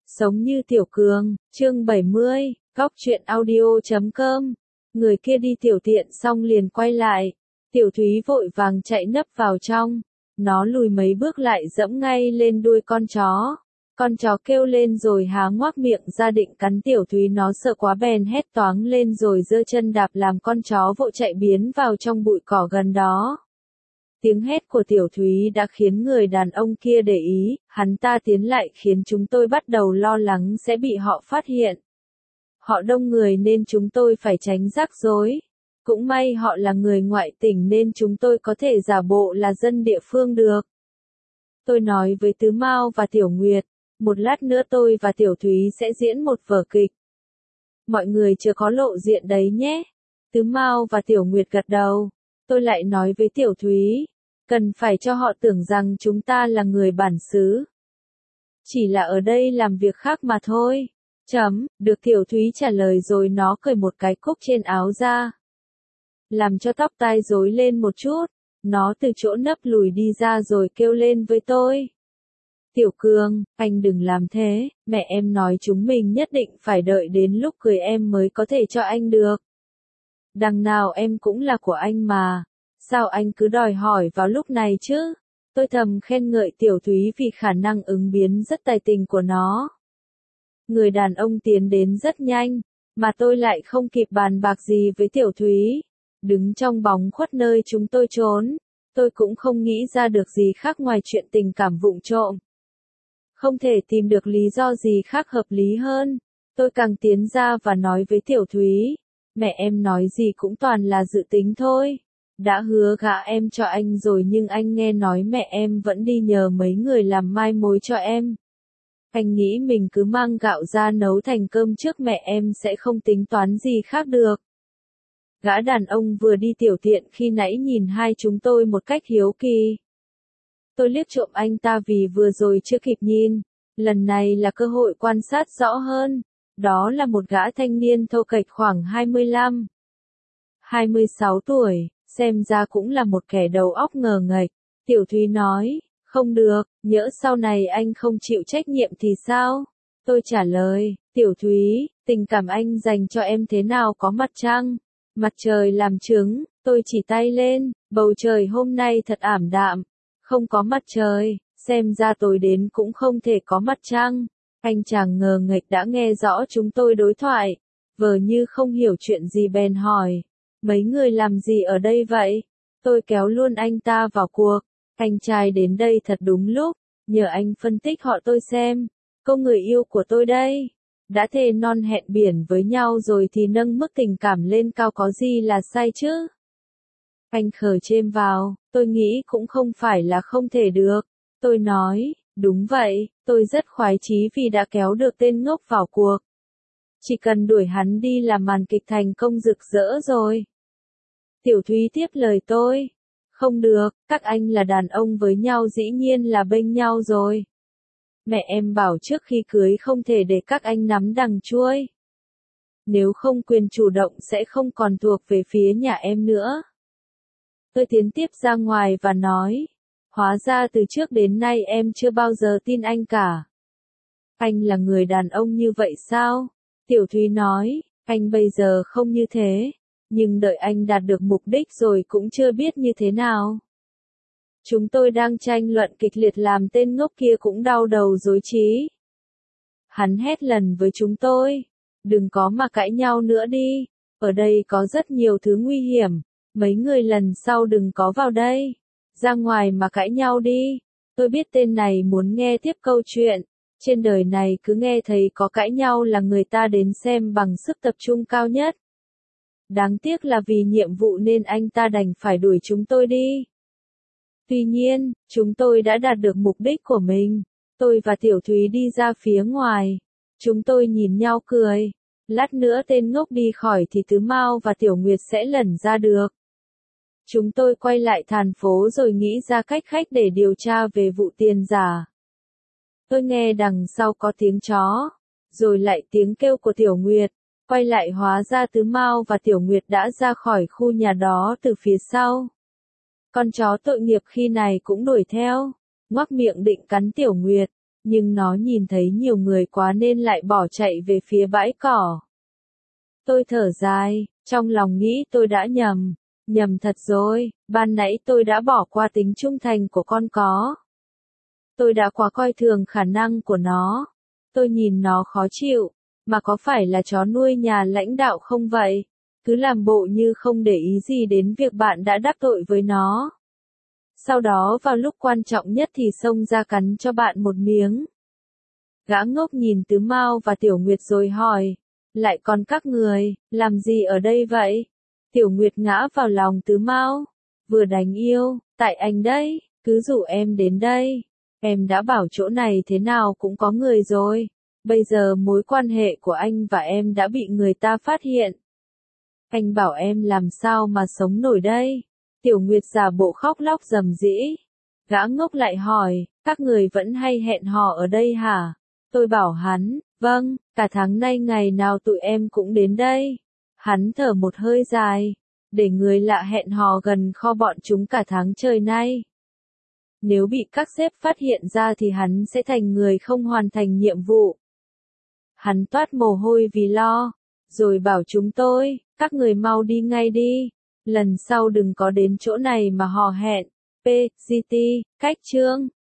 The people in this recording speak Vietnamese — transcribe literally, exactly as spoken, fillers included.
Sống như Tiểu Cường, chương bảy mươi, góc truyện audio chấm com. Người kia đi tiểu tiện xong liền quay lại. Tiểu Thúy vội vàng chạy nấp vào trong. Nó lùi mấy bước lại dẫm ngay lên đuôi con chó. Con chó kêu lên rồi há ngoác miệng ra định cắn Tiểu Thúy, nó sợ quá bèn hét toáng lên rồi giơ chân đạp làm con chó vội chạy biến vào trong bụi cỏ gần đó. Tiếng hét của Tiểu Thúy đã khiến người đàn ông kia để ý, hắn ta tiến lại khiến chúng tôi bắt đầu lo lắng sẽ bị họ phát hiện. Họ đông người nên chúng tôi phải tránh rắc rối. Cũng may họ là người ngoại tỉnh nên chúng tôi có thể giả bộ là dân địa phương được. Tôi nói với Tứ Mao và Tiểu Nguyệt, một lát nữa tôi và Tiểu Thúy sẽ diễn một vở kịch. Mọi người chưa có lộ diện đấy nhé. Tứ Mao và Tiểu Nguyệt gật đầu. Tôi lại nói với Tiểu Thúy, cần phải cho họ tưởng rằng chúng ta là người bản xứ. Chỉ là ở đây làm việc khác mà thôi. Chấm, được Tiểu Thúy trả lời rồi nó cởi một cái cúc trên áo ra. Làm cho tóc tai rối lên một chút, nó từ chỗ nấp lùi đi ra rồi kêu lên với tôi. Tiểu Cường, anh đừng làm thế, mẹ em nói chúng mình nhất định phải đợi đến lúc cưới em mới có thể cho anh được. Đằng nào em cũng là của anh mà, sao anh cứ đòi hỏi vào lúc này chứ? Tôi thầm khen ngợi Tiểu Thúy vì khả năng ứng biến rất tài tình của nó. Người đàn ông tiến đến rất nhanh, mà tôi lại không kịp bàn bạc gì với Tiểu Thúy. Đứng trong bóng khuất nơi chúng tôi trốn, tôi cũng không nghĩ ra được gì khác ngoài chuyện tình cảm vụng trộm. Không thể tìm được lý do gì khác hợp lý hơn, tôi càng tiến ra và nói với Tiểu Thúy. Mẹ em nói gì cũng toàn là dự tính thôi. Đã hứa gả em cho anh rồi nhưng anh nghe nói mẹ em vẫn đi nhờ mấy người làm mai mối cho em. Anh nghĩ mình cứ mang gạo ra nấu thành cơm trước mẹ em sẽ không tính toán gì khác được. Gã đàn ông vừa đi tiểu tiện khi nãy nhìn hai chúng tôi một cách hiếu kỳ. Tôi liếc trộm anh ta vì vừa rồi chưa kịp nhìn. Lần này là cơ hội quan sát rõ hơn. Đó là một gã thanh niên thô kệch khoảng hai mươi lăm, hai mươi sáu tuổi, xem ra cũng là một kẻ đầu óc ngờ nghệch. Tiểu Thúy nói, không được, nhỡ sau này anh không chịu trách nhiệm thì sao? Tôi trả lời, Tiểu Thúy, tình cảm anh dành cho em thế nào có mặt trăng? Mặt trời làm chứng, tôi chỉ tay lên, bầu trời hôm nay thật ảm đạm, không có mặt trời, xem ra tối đến cũng không thể có mặt trăng. Anh chàng ngờ nghệch đã nghe rõ chúng tôi đối thoại, vờ như không hiểu chuyện gì bèn hỏi, mấy người làm gì ở đây vậy? Tôi kéo luôn anh ta vào cuộc, anh trai đến đây thật đúng lúc, nhờ anh phân tích họ tôi xem, cô người yêu của tôi đây. Đã thề non hẹn biển với nhau rồi thì nâng mức tình cảm lên cao có gì là sai chứ? Anh khờ chêm vào, tôi nghĩ cũng không phải là không thể được. Tôi nói, đúng vậy, tôi rất khoái chí vì đã kéo được tên ngốc vào cuộc. Chỉ cần đuổi hắn đi là màn kịch thành công rực rỡ rồi. Tiểu Thúy tiếp lời tôi. Không được, các anh là đàn ông với nhau dĩ nhiên là bênh nhau rồi. Mẹ em bảo trước khi cưới không thể để các anh nắm đằng chuôi. Nếu không quyền chủ động sẽ không còn thuộc về phía nhà em nữa. Tôi tiến tiếp ra ngoài và nói. Hóa ra từ trước đến nay em chưa bao giờ tin anh cả. Anh là người đàn ông như vậy sao? Tiểu Thúy nói, anh bây giờ không như thế, nhưng đợi anh đạt được mục đích rồi cũng chưa biết như thế nào. Chúng tôi đang tranh luận kịch liệt làm tên ngốc kia cũng đau đầu rối trí. Hắn hét lần với chúng tôi, đừng có mà cãi nhau nữa đi, ở đây có rất nhiều thứ nguy hiểm, mấy người lần sau đừng có vào đây. Ra ngoài mà cãi nhau đi. Tôi biết tên này muốn nghe tiếp câu chuyện. Trên đời này cứ nghe thấy có cãi nhau là người ta đến xem bằng sức tập trung cao nhất. Đáng tiếc là vì nhiệm vụ nên anh ta đành phải đuổi chúng tôi đi. Tuy nhiên, chúng tôi đã đạt được mục đích của mình. Tôi và Tiểu Thúy đi ra phía ngoài. Chúng tôi nhìn nhau cười. Lát nữa tên ngốc đi khỏi thì Tứ Mao và Tiểu Nguyệt sẽ lẩn ra được. Chúng tôi quay lại thành phố rồi nghĩ ra cách khách để điều tra về vụ tiền giả. Tôi nghe đằng sau có tiếng chó, rồi lại tiếng kêu của Tiểu Nguyệt, quay lại hóa ra Tứ Mao và Tiểu Nguyệt đã ra khỏi khu nhà đó từ phía sau. Con chó tội nghiệp khi này cũng đuổi theo, ngoác miệng định cắn Tiểu Nguyệt, nhưng nó nhìn thấy nhiều người quá nên lại bỏ chạy về phía bãi cỏ. Tôi thở dài, trong lòng nghĩ tôi đã nhầm, nhầm thật rồi, ban nãy tôi đã bỏ qua tính trung thành của con có. Tôi đã quá coi thường khả năng của nó. Tôi nhìn nó khó chịu, mà có phải là chó nuôi nhà lãnh đạo không vậy? Cứ làm bộ như không để ý gì đến việc bạn đã đắc tội với nó. Sau đó vào lúc quan trọng nhất thì xông ra cắn cho bạn một miếng. Gã ngốc nhìn Tứ Mao và Tiểu Nguyệt rồi hỏi, lại còn các người, làm gì ở đây vậy? Tiểu Nguyệt ngã vào lòng Tứ Mao, vừa đánh yêu, tại anh đấy, cứ rủ em đến đây. Em đã bảo chỗ này thế nào cũng có người rồi, bây giờ mối quan hệ của anh và em đã bị người ta phát hiện. Anh bảo em làm sao mà sống nổi đây? Tiểu Nguyệt giả bộ khóc lóc rầm rĩ. Gã ngốc lại hỏi, các người vẫn hay hẹn hò ở đây hả? Tôi bảo hắn, vâng, cả tháng nay ngày nào tụi em cũng đến đây. Hắn thở một hơi dài, để người lạ hẹn hò gần kho bọn chúng cả tháng trời nay. Nếu bị các sếp phát hiện ra thì hắn sẽ thành người không hoàn thành nhiệm vụ. Hắn toát mồ hôi vì lo, rồi bảo chúng tôi, các người mau đi ngay đi, lần sau đừng có đến chỗ này mà hò hẹn. pê giê tê, cách chương.